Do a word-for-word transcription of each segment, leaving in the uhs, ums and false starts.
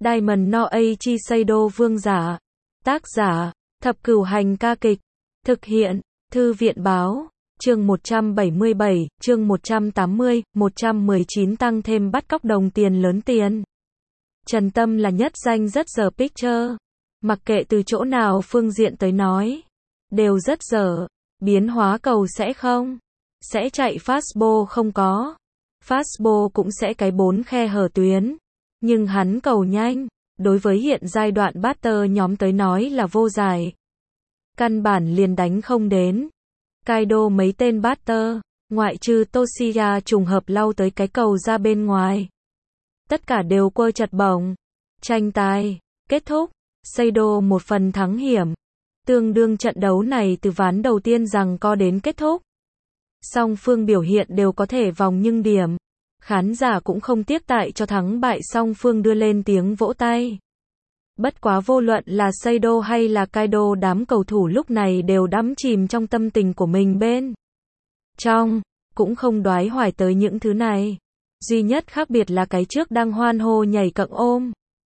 Diamond no Eiichi Seido vương giả. Tác giả, Thập Cửu Hành ca kịch. Thực hiện, Thư viện báo. Chương một trăm bảy mươi bảy, chương một trăm tám mươi, một trăm mười chín tăng thêm bắt cóc đồng tiền lớn tiền. Trần Tâm là nhất danh rất dở picture. Mặc kệ từ chỗ nào phương diện tới nói, đều rất dở. Biến hóa cầu sẽ không. Sẽ chạy fastball không có. Fastball cũng sẽ cái bốn khe hở tuyến. Nhưng hắn cầu nhanh, đối với hiện giai đoạn batter nhóm tới nói là vô giải. Căn bản liền đánh không đến. Kaido mấy tên batter, ngoại trừ Toshiya trùng hợp lau tới cái cầu ra bên ngoài. Tất cả đều quơ chật bổng. Tranh tài, kết thúc, Seido một phần thắng hiểm. Tương đương trận đấu này từ ván đầu tiên rằng co đến kết thúc. Song phương biểu hiện đều có thể vòng nhưng điểm. Khán giả cũng không tiếc tại cho thắng bại song phương đưa lên tiếng vỗ tay. Bất quá vô luận là Seido hay là Kaido, đám cầu thủ lúc này đều đắm chìm trong tâm tình của mình bên trong, cũng không đoái hoài tới những thứ này. Duy nhất khác biệt là cái trước đang hoan hô nhảy cẫng ôm.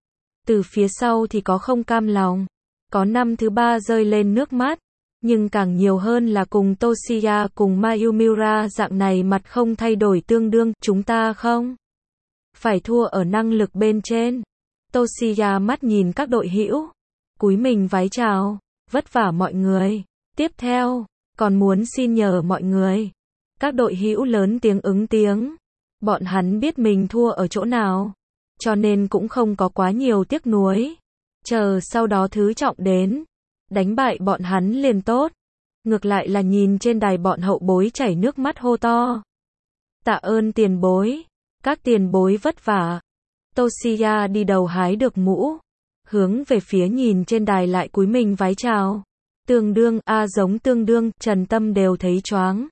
Từ phía sau thì có không cam lòng, có năm thứ ba rơi lên nước mắt, nhưng càng nhiều hơn là cùng Toshiya cùng Mayumura dạng này mặt không thay đổi tương đương, chúng ta không phải thua ở năng lực bên trên. Toshiya mắt nhìn các đội hữu, cúi mình vái chào, vất vả mọi người. Tiếp theo, còn muốn xin nhờ mọi người. Các đội hữu lớn tiếng ứng tiếng. Bọn hắn biết mình thua ở chỗ nào, cho nên cũng không có quá nhiều tiếc nuối. Chờ sau đó thứ trọng đến, đánh bại bọn hắn liền tốt. Ngược lại là nhìn trên đài bọn hậu bối chảy nước mắt hô to. Tạ ơn tiền bối, các tiền bối vất vả. Toshiya đi đầu hái được mũ, hướng về phía nhìn trên đài lại cúi mình vái chào. Tương đương, a à, giống tương đương, Trần Tâm đều thấy choáng.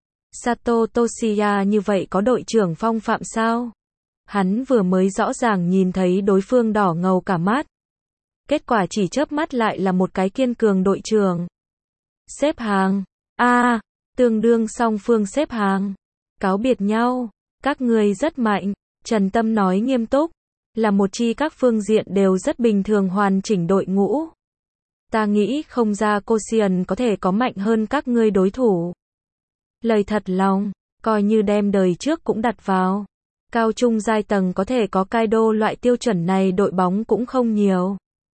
Sato Toshiya như vậy có đội trưởng phong phạm sao? Hắn vừa mới rõ ràng nhìn thấy đối phương đỏ ngầu cả mắt. Kết quả chỉ chớp mắt lại là một cái kiên cường đội trưởng. Xếp hàng. A, à, tương đương song phương xếp hàng. Cáo biệt nhau. Các người rất mạnh. Trần Tâm nói nghiêm túc. Là một chi các phương diện đều rất bình thường hoàn chỉnh đội ngũ. Ta nghĩ không ra Koshien có thể có mạnh hơn các ngươi đối thủ. Lời thật lòng, coi như đem đời trước cũng đặt vào. Cao trung giai tầng có thể có Kaido loại tiêu chuẩn này đội bóng cũng không nhiều.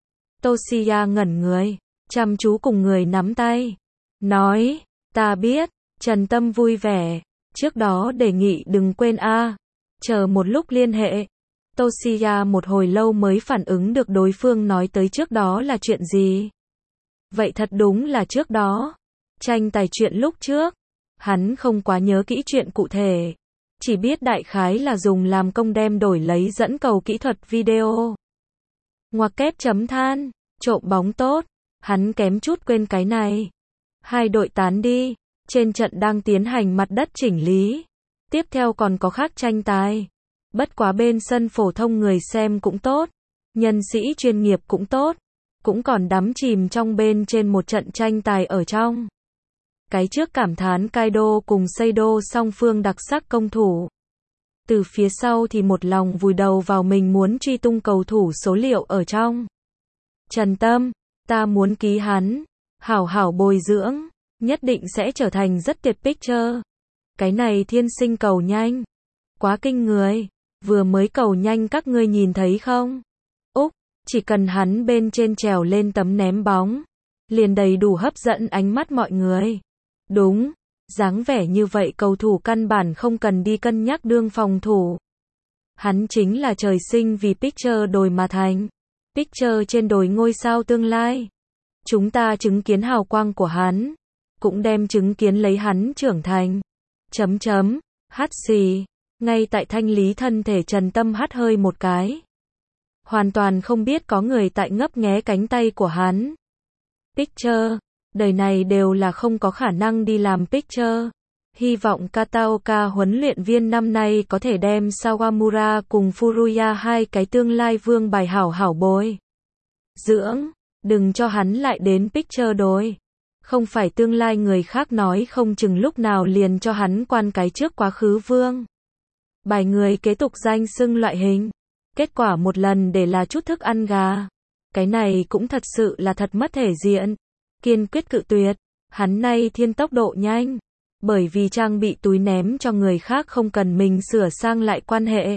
Toshiya ngẩn người, chăm chú cùng người nắm tay. Nói, ta biết, Trần Tâm vui vẻ. Trước đó đề nghị đừng quên a, à. Chờ một lúc liên hệ. Toshiya một hồi lâu mới phản ứng được đối phương nói tới trước đó là chuyện gì. Vậy thật đúng là trước đó. Tranh tài chuyện lúc trước. Hắn không quá nhớ kỹ chuyện cụ thể. Chỉ biết đại khái là dùng làm công đem đổi lấy dẫn cầu kỹ thuật video. Ngoặc kép chấm than, trộm bóng tốt. Hắn kém chút quên cái này. Hai đội tán đi. Trên trận đang tiến hành mặt đất chỉnh lý. Tiếp theo còn có khác tranh tài. Bất quá bên sân phổ thông người xem cũng tốt. Nhân sĩ chuyên nghiệp cũng tốt. Cũng còn đắm chìm trong bên trên một trận tranh tài ở trong. Cái trước cảm thán Kaido cùng Seido song phương đặc sắc công thủ. Từ phía sau thì một lòng vùi đầu vào mình muốn truy tung cầu thủ số liệu ở trong. Trần Tâm, ta muốn ký hắn. Hảo hảo bồi dưỡng. Nhất định sẽ trở thành rất tuyệt picture. Cái này thiên sinh cầu nhanh. Quá kinh người. Vừa mới cầu nhanh các ngươi nhìn thấy không? Úc, chỉ cần hắn bên trên trèo lên tấm ném bóng. Liền đầy đủ hấp dẫn ánh mắt mọi người. Đúng, dáng vẻ như vậy cầu thủ căn bản không cần đi cân nhắc đương phòng thủ. Hắn chính là trời sinh vì picture đồi mà thành. Picture trên đồi ngôi sao tương lai. Chúng ta chứng kiến hào quang của hắn. Cũng đem chứng kiến lấy hắn trưởng thành. Chấm chấm, hắt xì. Ngay tại thanh lý thân thể Trần Tâm hắt hơi một cái. Hoàn toàn không biết có người tại ngấp nghé cánh tay của hắn. Picture, đời này đều là không có khả năng đi làm picture. Hy vọng Kataoka huấn luyện viên năm nay có thể đem Sawamura cùng Furuya hai cái tương lai vương bài hảo hảo bồi dưỡng, đừng cho hắn lại đến picture đồi. Không phải tương lai người khác nói không chừng lúc nào liền cho hắn quan cái trước quá khứ vương bài người kế tục danh xưng loại hình. Kết quả một lần để là chút thức ăn gà. Cái này cũng thật sự là thật mất thể diện. Kiên quyết cự tuyệt. Hắn nay thiên tốc độ nhanh. Bởi vì trang bị túi ném cho người khác không cần mình sửa sang lại quan hệ.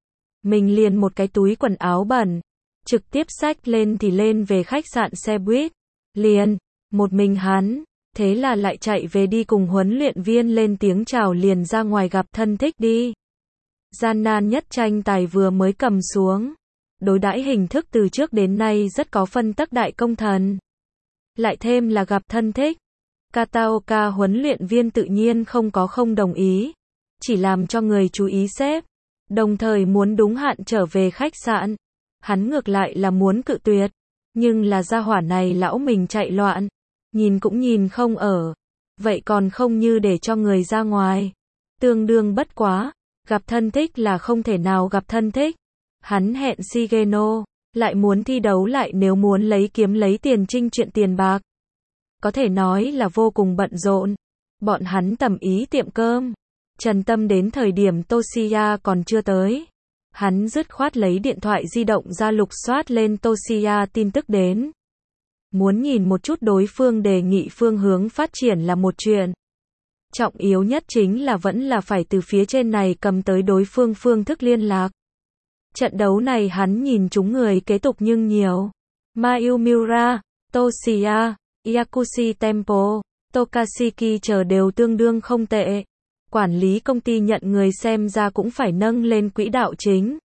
Mình liền một cái túi quần áo bẩn. Trực tiếp xách lên thì lên về khách sạn xe buýt. Liền. Một mình hắn. Thế là lại chạy về đi cùng huấn luyện viên lên tiếng chào liền ra ngoài gặp thân thích đi. Gian nan nhất tranh tài vừa mới cầm xuống. Đối đãi hình thức từ trước đến nay rất có phân tắc đại công thần. Lại thêm là gặp thân thích. Kataoka huấn luyện viên tự nhiên không có không đồng ý. Chỉ làm cho người chú ý xếp. Đồng thời muốn đúng hạn trở về khách sạn. Hắn ngược lại là muốn cự tuyệt. Nhưng là gia hỏa này lão mình chạy loạn. Nhìn cũng nhìn không ở. Vậy còn không như để cho người ra ngoài. Tương đương bất quá. Gặp thân thích là không thể nào gặp thân thích. Hắn hẹn Shigeno. Lại muốn thi đấu lại nếu muốn lấy kiếm lấy tiền trinh chuyện tiền bạc. Có thể nói là vô cùng bận rộn. Bọn hắn tầm ý tiệm cơm. Trần Tâm đến thời điểm Toshiya còn chưa tới. Hắn dứt khoát lấy điện thoại di động ra lục soát lên Toshiya tin tức đến. Muốn nhìn một chút đối phương đề nghị phương hướng phát triển là một chuyện. Trọng yếu nhất chính là vẫn là phải từ phía trên này cầm tới đối phương phương thức liên lạc. Trận đấu này hắn nhìn chúng người kế tục nhưng nhiều. Mayumura, Toshiya, Yakushi Tempo, Tokashiki chờ đều tương đương không tệ. Quản lý công ty nhận người xem ra cũng phải nâng lên quỹ đạo chính.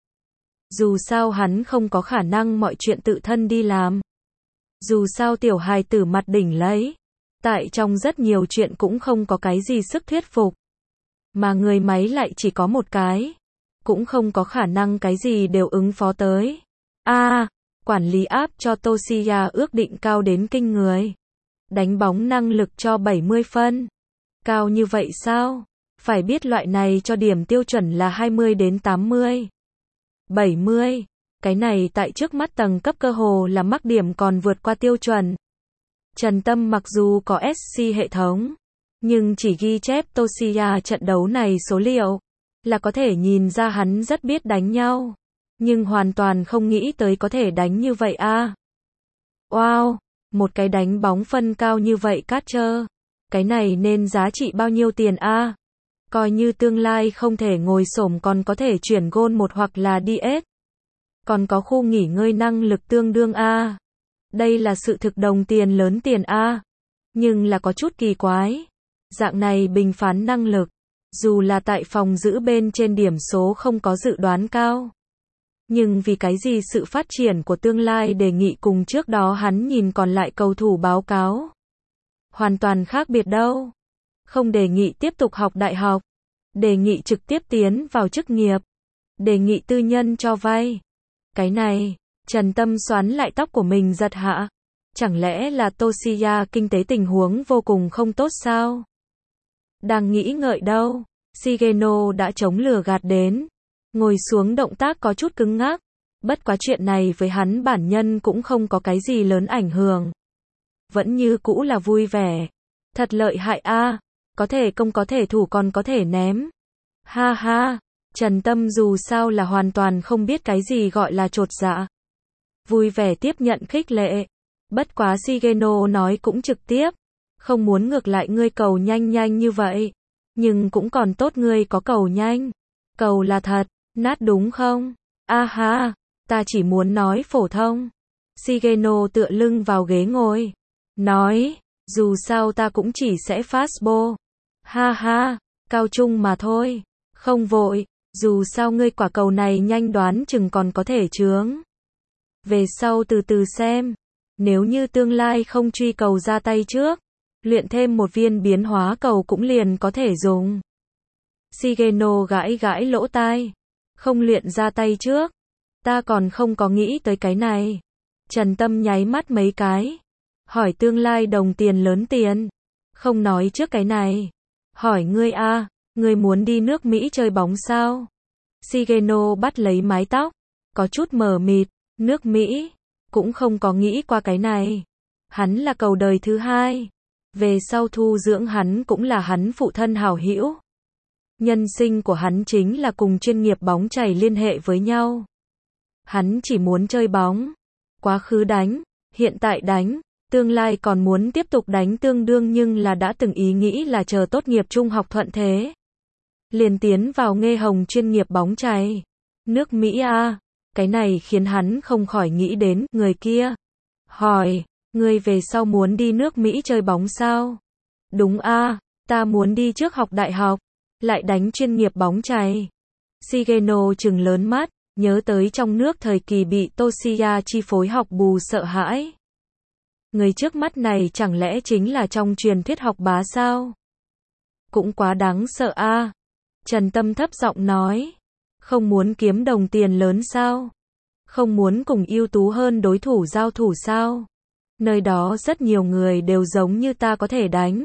Dù sao hắn không có khả năng mọi chuyện tự thân đi làm. Dù sao tiểu hài tử mặt đỉnh lấy. Tại trong rất nhiều chuyện cũng không có cái gì sức thuyết phục. Mà người máy lại chỉ có một cái. Cũng không có khả năng cái gì đều ứng phó tới. A, à, quản lý áp cho Toshiya ước định cao đến kinh người. Đánh bóng năng lực cho bảy mươi phân. Cao như vậy sao? Phải biết loại này cho điểm tiêu chuẩn là hai mươi đến tám mươi. bảy mươi. Cái này tại trước mắt tầng cấp cơ hồ là mắc điểm còn vượt qua tiêu chuẩn. Trần Tâm mặc dù có ét xê hệ thống, nhưng chỉ ghi chép Toshiya trận đấu này số liệu, là có thể nhìn ra hắn rất biết đánh nhau. Nhưng hoàn toàn không nghĩ tới có thể đánh như vậy a. À. Wow, một cái đánh bóng phân cao như vậy Catcher. Cái này nên giá trị bao nhiêu tiền a? À? Coi như tương lai không thể ngồi xổm còn có thể chuyển gôn một hoặc là đê ét. Còn có khu nghỉ ngơi năng lực tương đương a. À. Đây là sự thực đồng tiền lớn tiền a. À. Nhưng là có chút kỳ quái. Dạng này bình phán năng lực, dù là tại phòng giữ bên trên điểm số không có dự đoán cao. Nhưng vì cái gì sự phát triển của tương lai đề nghị cùng trước đó hắn nhìn còn lại cầu thủ báo cáo. Hoàn toàn khác biệt đâu. Không đề nghị tiếp tục học đại học. Đề nghị trực tiếp tiến vào chức nghiệp. Đề nghị tư nhân cho vay. Cái này, Trần Tâm xoắn lại tóc của mình giật hạ. Chẳng lẽ là Toshiya kinh tế tình huống vô cùng không tốt sao? Đang nghĩ ngợi đâu. Shigeno đã chống lửa gạt đến. Ngồi xuống động tác có chút cứng ngắc. Bất quá chuyện này với hắn bản nhân cũng không có cái gì lớn ảnh hưởng. Vẫn như cũ là vui vẻ. Thật lợi hại a, à. Có thể công có thể thủ còn có thể ném. Ha ha, Trần Tâm dù sao là hoàn toàn không biết cái gì gọi là chột dạ. Vui vẻ tiếp nhận khích lệ. Bất quá Shigeno nói cũng trực tiếp. Không muốn ngược lại ngươi cầu nhanh nhanh như vậy. Nhưng cũng còn tốt ngươi có cầu nhanh. Cầu là thật, nát đúng không? A ha, ta chỉ muốn nói phổ thông. Shigeno tựa lưng vào ghế ngồi. Nói, dù sao ta cũng chỉ sẽ fastball. Ha ha, cao trung mà thôi. Không vội, dù sao ngươi quả cầu này nhanh đoán chừng còn có thể chướng. Về sau từ từ xem. Nếu như tương lai không truy cầu ra tay trước, luyện thêm một viên biến hóa cầu cũng liền có thể dùng. Shigeno gãi gãi lỗ tai. Không luyện ra tay trước. Ta còn không có nghĩ tới cái này. Trần Tâm nháy mắt mấy cái. Hỏi tương lai đồng tiền lớn tiền. Không nói trước cái này. Hỏi ngươi a, à, ngươi muốn đi nước Mỹ chơi bóng sao? Shigeno bắt lấy mái tóc. Có chút mờ mịt. Nước Mỹ. Cũng không có nghĩ qua cái này. Hắn là cầu đời thứ hai. Về sau thu dưỡng hắn cũng là hắn phụ thân hảo hữu. Nhân sinh của hắn chính là cùng chuyên nghiệp bóng chày liên hệ với nhau. Hắn chỉ muốn chơi bóng. Quá khứ đánh, hiện tại đánh, tương lai còn muốn tiếp tục đánh tương đương nhưng là đã từng ý nghĩ là chờ tốt nghiệp trung học thuận thế. Liền tiến vào Nghe Hồng chuyên nghiệp bóng chày. Nước Mỹ a, cái này khiến hắn không khỏi nghĩ đến người kia. Hỏi, ngươi về sau muốn đi nước Mỹ chơi bóng sao? Đúng a, ta muốn đi trước học đại học, lại đánh chuyên nghiệp bóng chày. Shigeno trừng lớn mắt, nhớ tới trong nước thời kỳ bị Toshiya chi phối học bù sợ hãi. Người trước mắt này chẳng lẽ chính là trong truyền thuyết học bá sao? Cũng quá đáng sợ a. Trần Tâm thấp giọng nói, không muốn kiếm đồng tiền lớn sao? Không muốn cùng ưu tú hơn đối thủ giao thủ sao? Nơi đó rất nhiều người đều giống như ta có thể đánh.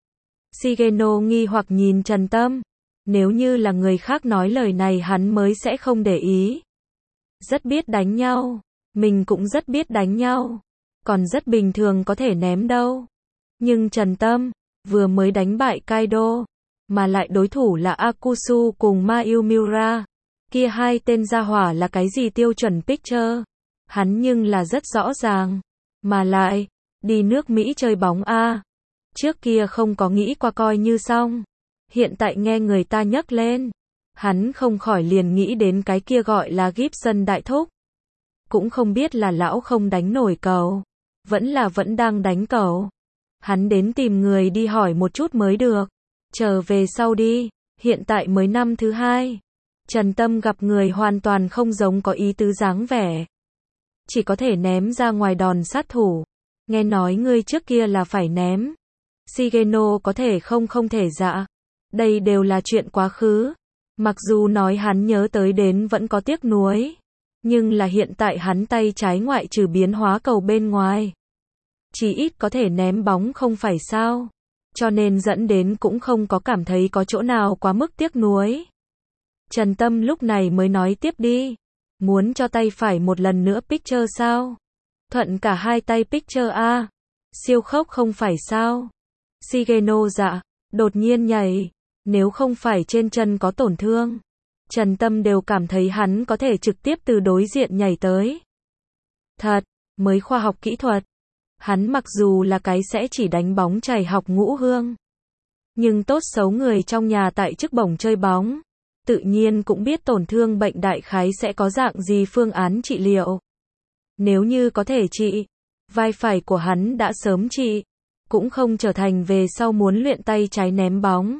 Shigeno nghi hoặc nhìn Trần Tâm. Nếu như là người khác nói lời này hắn mới sẽ không để ý. Rất biết đánh nhau. Mình cũng rất biết đánh nhau. Còn rất bình thường có thể ném đâu. Nhưng Trần Tâm, vừa mới đánh bại Kaido. Mà lại đối thủ là Akusu cùng Mayumura. Kia hai tên gia hỏa là cái gì tiêu chuẩn picture. Hắn nhưng là rất rõ ràng. Mà lại, đi nước Mỹ chơi bóng a. Trước kia không có nghĩ qua coi như xong. Hiện tại nghe người ta nhắc lên. Hắn không khỏi liền nghĩ đến cái kia gọi là Gibson đại thúc. Cũng không biết là lão không đánh nổi cầu. Vẫn là vẫn đang đánh cầu. Hắn đến tìm người đi hỏi một chút mới được. Trở về sau đi. Hiện tại mới năm thứ hai. Trần Tâm gặp người hoàn toàn không giống có ý tứ dáng vẻ. Chỉ có thể ném ra ngoài đòn sát thủ. Nghe nói ngươi trước kia là phải ném. Shigeno có thể không không thể dạ. Đây đều là chuyện quá khứ. Mặc dù nói hắn nhớ tới đến vẫn có tiếc nuối. Nhưng là hiện tại hắn tay trái ngoại trừ biến hóa cầu bên ngoài. Chỉ ít có thể ném bóng không phải sao. Cho nên dẫn đến cũng không có cảm thấy có chỗ nào quá mức tiếc nuối. Trần Tâm lúc này mới nói tiếp đi. Muốn cho tay phải một lần nữa picture sao? Thuận cả hai tay picture a. Siêu khốc không phải sao? Shigeno dạ, đột nhiên nhảy. Nếu không phải trên chân có tổn thương. Trần Tâm đều cảm thấy hắn có thể trực tiếp từ đối diện nhảy tới. Thật, mới khoa học kỹ thuật. Hắn mặc dù là cái sẽ chỉ đánh bóng chày học ngũ hương. Nhưng tốt xấu người trong nhà tại chức bổng chơi bóng. Tự nhiên cũng biết tổn thương bệnh đại khái sẽ có dạng gì phương án trị liệu. Nếu như có thể trị, vai phải của hắn đã sớm trị. Cũng không trở thành về sau muốn luyện tay trái ném bóng.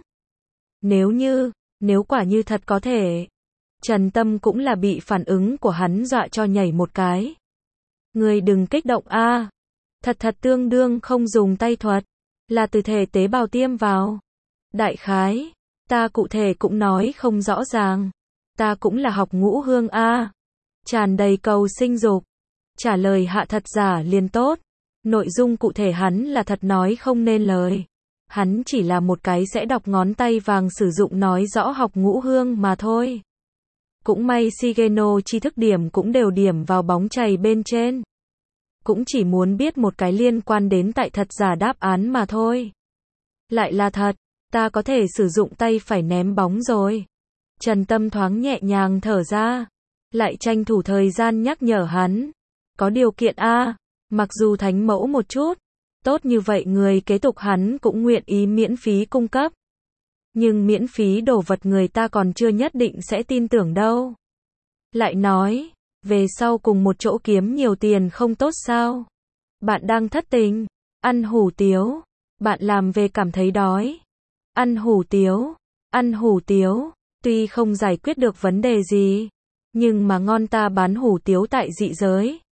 Nếu như, nếu quả như thật có thể. Trần Tâm cũng là bị phản ứng của hắn dọa cho nhảy một cái. Người đừng kích động a. Thật thật tương đương không dùng tay thuật. Là từ thể tế bào tiêm vào. Đại khái, ta cụ thể cũng nói không rõ ràng. Ta cũng là học ngũ hương a. Tràn đầy cầu sinh dục. Trả lời hạ thật giả liền tốt. Nội dung cụ thể hắn là thật nói không nên lời. Hắn chỉ là một cái sẽ đọc ngón tay vàng sử dụng nói rõ học ngũ hương mà thôi. Cũng may Shigeno tri thức điểm cũng đều điểm vào bóng chày bên trên. Cũng chỉ muốn biết một cái liên quan đến tại thật giả đáp án mà thôi. Lại là thật, ta có thể sử dụng tay phải ném bóng rồi. Trần Tâm thoáng nhẹ nhàng thở ra. Lại tranh thủ thời gian nhắc nhở hắn. Có điều kiện a, mặc dù thánh mẫu một chút. Tốt như vậy người kế tục hắn cũng nguyện ý miễn phí cung cấp. Nhưng miễn phí đồ vật người ta còn chưa nhất định sẽ tin tưởng đâu. Lại nói, về sau cùng một chỗ kiếm nhiều tiền không tốt sao? Bạn đang thất tình, ăn hủ tiếu, bạn làm về cảm thấy đói. Ăn hủ tiếu, ăn hủ tiếu, tuy không giải quyết được vấn đề gì, nhưng mà ngon ta bán hủ tiếu tại dị giới.